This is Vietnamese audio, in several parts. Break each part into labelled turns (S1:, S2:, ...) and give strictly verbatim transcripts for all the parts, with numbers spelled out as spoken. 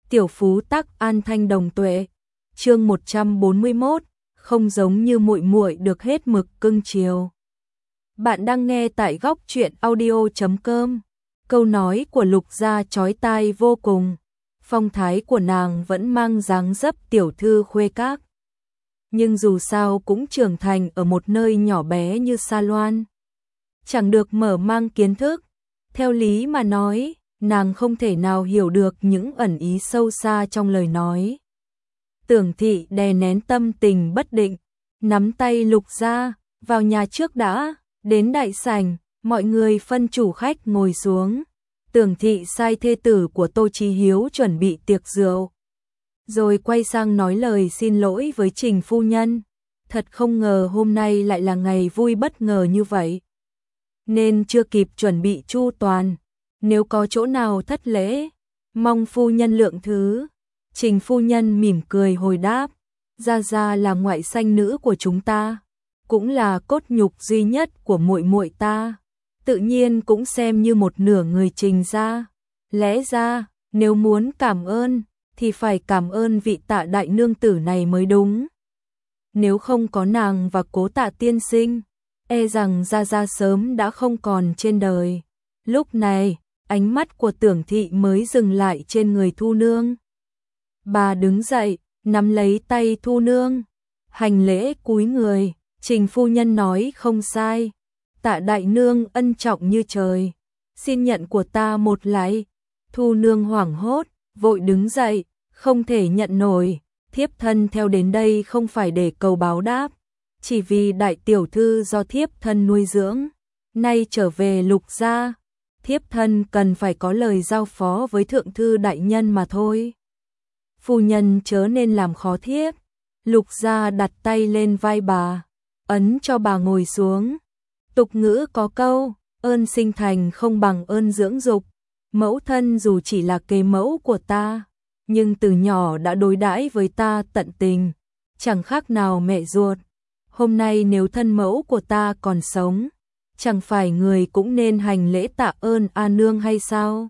S1: Tiểu phú tắc an thanh đồng tuệ. Chương một trăm bốn mươi mốt, không giống như muội muội được hết mực cưng chiều. Bạn đang nghe tại góc truyện audio chấm com. Câu nói của Lục Gia chói tai vô cùng. Phong thái của nàng vẫn mang dáng dấp tiểu thư khuê các. Nhưng dù sao cũng trưởng thành ở một nơi nhỏ bé như Sa Loan. Chẳng được mở mang kiến thức. Theo lý mà nói, nàng không thể nào hiểu được những ẩn ý sâu xa trong lời nói. Tưởng Thị đè nén tâm tình bất định, nắm tay Lục Gia, vào nhà trước đã, đến đại sảnh, mọi người phân chủ khách ngồi xuống. Tưởng Thị sai thê tử của Tô Chí Hiếu chuẩn bị tiệc rượu, rồi quay sang nói lời xin lỗi với Trình phu nhân. Thật không ngờ hôm nay lại là ngày vui bất ngờ như vậy, nên chưa kịp chuẩn bị chu toàn. Nếu có chỗ nào thất lễ, mong phu nhân lượng thứ. Trình phu nhân mỉm cười hồi đáp, Gia Gia là ngoại sanh nữ của chúng ta, cũng là cốt nhục duy nhất của muội muội ta, tự nhiên cũng xem như một nửa người Trình gia. Lẽ ra, nếu muốn cảm ơn, thì phải cảm ơn vị Tạ đại nương tử này mới đúng. Nếu không có nàng và Cố Tạ tiên sinh, e rằng Gia Gia sớm đã không còn trên đời. Lúc này, ánh mắt của Tưởng Thị mới dừng lại trên người Thu nương. Bà đứng dậy, nắm lấy tay Thu nương, hành lễ cúi người. Trình phu nhân nói không sai, Tạ đại nương ân trọng như trời, xin nhận của ta một lạy. Thu nương hoảng hốt, vội đứng dậy, không thể nhận nổi, thiếp thân theo đến đây không phải để cầu báo đáp, chỉ vì đại tiểu thư do thiếp thân nuôi dưỡng, nay trở về Lục gia, thiếp thân cần phải có lời giao phó với thượng thư đại nhân mà thôi. Phu nhân chớ nên làm khó thiếp. Lục Gia đặt tay lên vai bà, ấn cho bà ngồi xuống. Tục ngữ có câu, ơn sinh thành không bằng ơn dưỡng dục. Mẫu thân dù chỉ là kế mẫu của ta, nhưng từ nhỏ đã đối đãi với ta tận tình, chẳng khác nào mẹ ruột. Hôm nay nếu thân mẫu của ta còn sống, chẳng phải người cũng nên hành lễ tạ ơn a nương hay sao?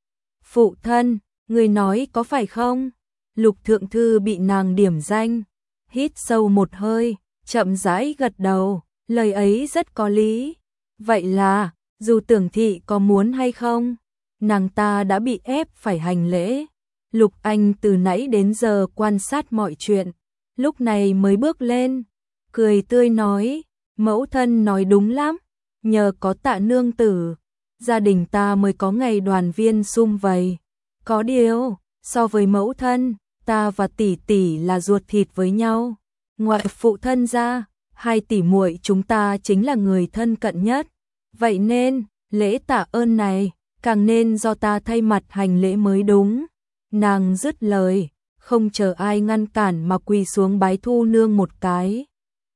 S1: Phụ thân, người nói có phải không? Lục thượng thư bị nàng điểm danh, hít sâu một hơi, chậm rãi gật đầu, lời ấy rất có lý. Vậy là, dù Tưởng Thị có muốn hay không, nàng ta đã bị ép phải hành lễ. Lục Anh từ nãy đến giờ quan sát mọi chuyện, lúc này mới bước lên, cười tươi nói, mẫu thân nói đúng lắm, nhờ có Tạ nương tử, gia đình ta mới có ngày đoàn viên sum vầy. Có điều, so với mẫu thân, ta và tỷ tỷ là ruột thịt với nhau, ngoại phụ thân ra, hai tỷ muội chúng ta chính là người thân cận nhất. Vậy nên, lễ tạ ơn này, càng nên do ta thay mặt hành lễ mới đúng. Nàng dứt lời, không chờ ai ngăn cản mà quỳ xuống bái Thu nương một cái.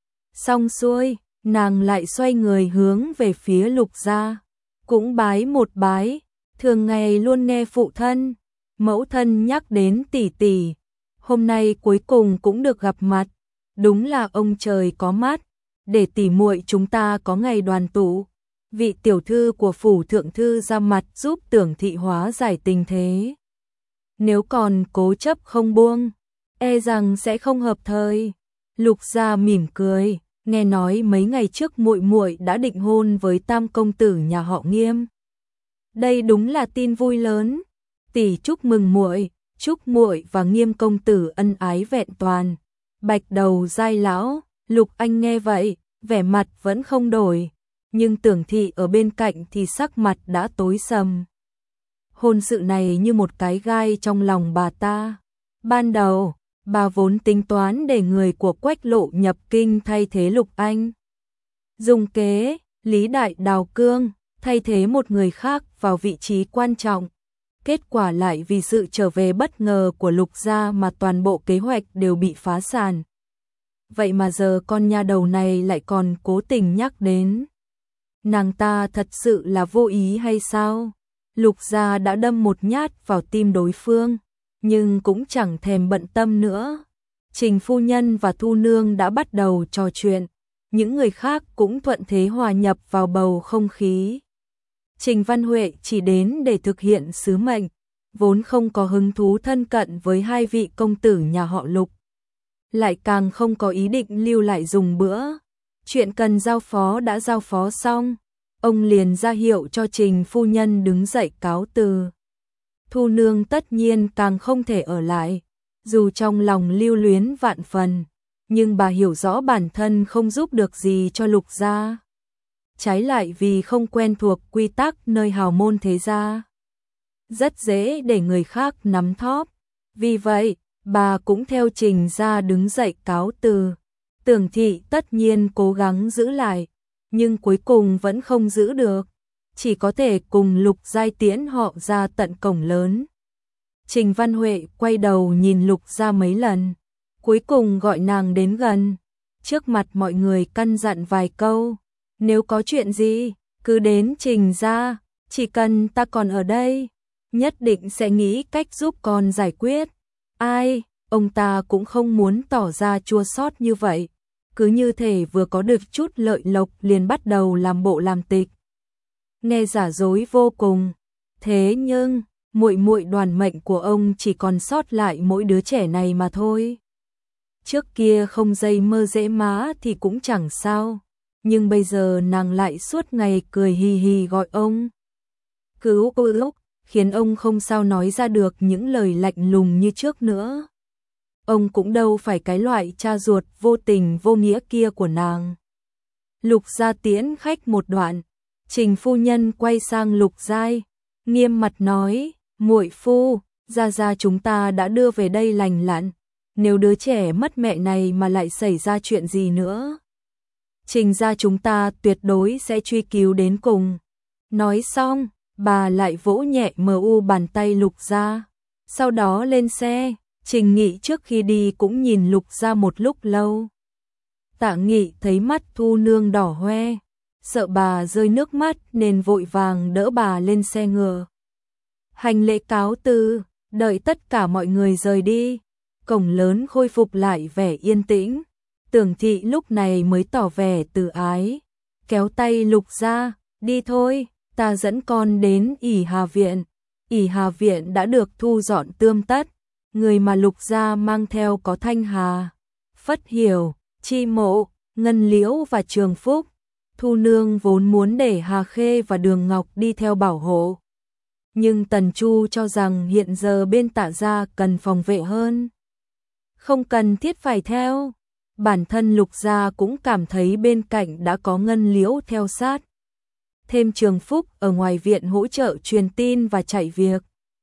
S1: Xong xuôi, nàng lại xoay người hướng về phía Lục gia, cũng bái một bái. Thường ngày luôn nghe phụ thân, mẫu thân nhắc đến tỷ tỷ, hôm nay cuối cùng cũng được gặp mặt, đúng là ông trời có mắt, để tỷ muội chúng ta có ngày đoàn tụ. Vị tiểu thư của phủ thượng thư ra mặt giúp Tưởng Thị hóa giải tình thế. Nếu còn cố chấp không buông, e rằng sẽ không hợp thời. Lục Gia mỉm cười, nghe nói mấy ngày trước muội muội đã định hôn với tam công tử nhà họ Nghiêm. Đây đúng là tin vui lớn. Tỷ chúc mừng muội, chúc muội và Nghiêm công tử ân ái vẹn toàn. Bạch đầu giai lão. Lục Anh nghe vậy, vẻ mặt vẫn không đổi, nhưng Tưởng Thị ở bên cạnh thì sắc mặt đã tối sầm. Hôn sự này như một cái gai trong lòng bà ta. Ban đầu, bà vốn tính toán để người của Quách Lộ nhập kinh thay thế Lục Anh. Dùng kế, Lý Đại Đào Cương, thay thế một người khác vào vị trí quan trọng. Kết quả lại vì sự trở về bất ngờ của Lục gia mà toàn bộ kế hoạch đều bị phá sản. Vậy mà giờ con nha đầu này lại còn cố tình nhắc đến. Nàng ta thật sự là vô ý hay sao? Lục gia đã đâm một nhát vào tim đối phương, nhưng cũng chẳng thèm bận tâm nữa. Trình phu nhân và Thu nương đã bắt đầu trò chuyện, những người khác cũng thuận thế hòa nhập vào bầu không khí. Trình Văn Huệ chỉ đến để thực hiện sứ mệnh, vốn không có hứng thú thân cận với hai vị công tử nhà họ Lục. Lại càng không có ý định lưu lại dùng bữa. Chuyện cần giao phó đã giao phó xong, ông liền ra hiệu cho Trình phu nhân đứng dậy cáo từ. Thu nương tất nhiên càng không thể ở lại, dù trong lòng lưu luyến vạn phần, nhưng bà hiểu rõ bản thân không giúp được gì cho Lục gia. Trái lại vì không quen thuộc quy tắc nơi hào môn thế gia, rất dễ để người khác nắm thóp. Vì vậy, bà cũng theo Trình gia đứng dậy cáo từ. Tưởng Thị tất nhiên cố gắng giữ lại, nhưng cuối cùng vẫn không giữ được, chỉ có thể cùng Lục Giai tiễn họ ra tận cổng lớn. Trình Văn Huệ quay đầu nhìn Lục Gia mấy lần, cuối cùng gọi nàng đến gần, trước mặt mọi người căn dặn vài câu, nếu có chuyện gì, cứ đến Trình gia, chỉ cần ta còn ở đây, nhất định sẽ nghĩ cách giúp con giải quyết. Ai, ông ta cũng không muốn tỏ ra chua xót như vậy, cứ như thể vừa có được chút lợi lộc liền bắt đầu làm bộ làm tịch. Nghe giả dối vô cùng, thế nhưng muội muội đoàn mệnh của ông chỉ còn sót lại mỗi đứa trẻ này mà thôi. Trước kia không dây mơ dễ má thì cũng chẳng sao, nhưng bây giờ nàng lại suốt ngày cười hì hì gọi ông cứu cứu, khiến ông không sao nói ra được những lời lạnh lùng như trước nữa. Ông cũng đâu phải cái loại cha ruột vô tình vô nghĩa kia của nàng. Lục gia tiễn khách một đoạn, Trình phu nhân quay sang Lục Giai, nghiêm mặt nói, muội phu, gia gia chúng ta đã đưa về đây lành lặn, nếu đứa trẻ mất mẹ này mà lại xảy ra chuyện gì nữa, Trình gia chúng ta tuyệt đối sẽ truy cứu đến cùng. Nói xong, bà lại vỗ nhẹ mờ u bàn tay Lục gia, sau đó lên xe. Trình Nghị trước khi đi cũng nhìn Lục gia một lúc lâu. Tạ Nghị thấy mắt Thu nương đỏ hoe, sợ bà rơi nước mắt nên vội vàng đỡ bà lên xe ngựa. Hành lễ cáo từ, đợi tất cả mọi người rời đi, cổng lớn khôi phục lại vẻ yên tĩnh. Tưởng Thị lúc này mới tỏ vẻ từ ái, kéo tay Lục gia, đi thôi, ta dẫn con đến ỷ Hà viện. ỷ Hà viện đã được thu dọn tươm tất. Người mà Lục gia mang theo có Thanh Hà, Phất Hiểu, Chi Mộ, Ngân Liễu và Trường Phúc. Thu nương vốn muốn để Hà Khê và Đường Ngọc đi theo bảo hộ, nhưng Tần Chu cho rằng hiện giờ bên Tạ gia cần phòng vệ hơn, không cần thiết phải theo. Bản thân Lục gia cũng cảm thấy bên cạnh đã có Ngân Liễu theo sát, thêm Trường Phúc ở ngoài viện hỗ trợ truyền tin và chạy việc,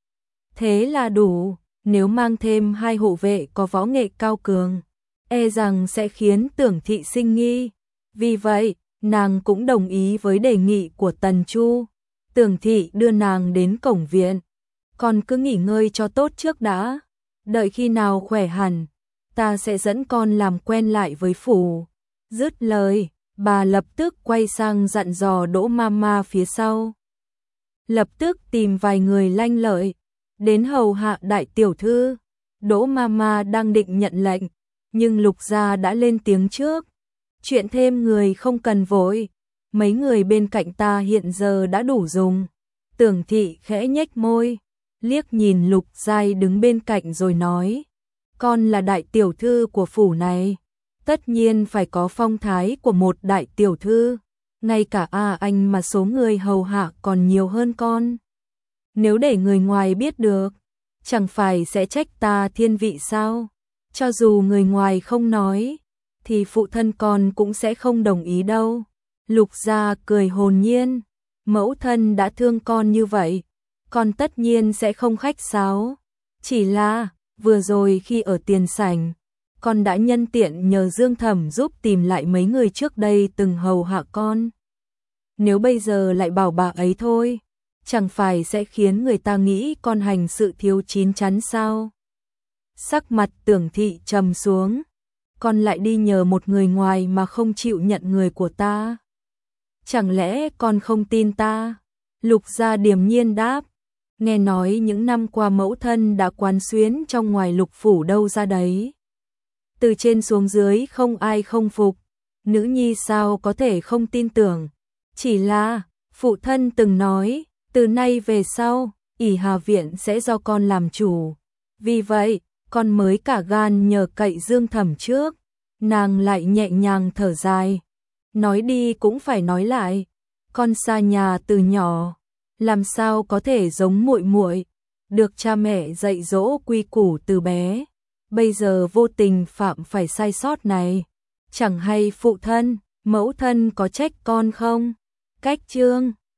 S1: thế là đủ. Nếu mang thêm hai hộ vệ có võ nghệ cao cường, e rằng sẽ khiến Tưởng Thị sinh nghi. Vì vậy, nàng cũng đồng ý với đề nghị của Tần Chu. Tưởng Thị đưa nàng đến cổng viện, con cứ nghỉ ngơi cho tốt trước đã, đợi khi nào khỏe hẳn, ta sẽ dẫn con làm quen lại với phủ. Dứt lời, bà lập tức quay sang dặn dò Đỗ Mama phía sau, lập tức tìm vài người lanh lợi đến hầu hạ đại tiểu thư. Đỗ Mama đang định nhận lệnh, nhưng Lục gia đã lên tiếng trước, chuyện thêm người không cần vội, mấy người bên cạnh ta hiện giờ đã đủ dùng. Tưởng Thị khẽ nhếch môi, liếc nhìn Lục Giai đứng bên cạnh rồi nói, con là đại tiểu thư của phủ này, tất nhiên phải có phong thái của một đại tiểu thư, ngay cả A Anh mà số người hầu hạ còn nhiều hơn con. Nếu để người ngoài biết được, chẳng phải sẽ trách ta thiên vị sao? Cho dù người ngoài không nói, thì phụ thân con cũng sẽ không đồng ý đâu. Lục gia cười hồn nhiên, mẫu thân đã thương con như vậy, con tất nhiên sẽ không khách sáo. Chỉ là, vừa rồi khi ở tiền sảnh, con đã nhân tiện nhờ Dương Thẩm giúp tìm lại mấy người trước đây từng hầu hạ con. Nếu bây giờ lại bảo bà ấy thôi, chẳng phải sẽ khiến người ta nghĩ con hành sự thiếu chín chắn sao? Sắc mặt Tưởng Thị trầm xuống, con lại đi nhờ một người ngoài mà không chịu nhận người của ta. Chẳng lẽ con không tin ta? Lục gia điềm nhiên đáp, nghe nói những năm qua mẫu thân đã quán xuyến trong ngoài Lục phủ đâu ra đấy. Từ trên xuống dưới không ai không phục, nữ nhi sao có thể không tin tưởng. Chỉ là, phụ thân từng nói, từ nay về sau, ỷ Hà viện sẽ do con làm chủ. Vì vậy, con mới cả gan nhờ cậy Dương Thẩm trước. Nàng lại nhẹ nhàng thở dài. Nói đi cũng phải nói lại, con xa nhà từ nhỏ, làm sao có thể giống muội muội, được cha mẹ dạy dỗ quy củ từ bé, bây giờ vô tình phạm phải sai sót này, chẳng hay phụ thân, mẫu thân có trách con không? Cách chương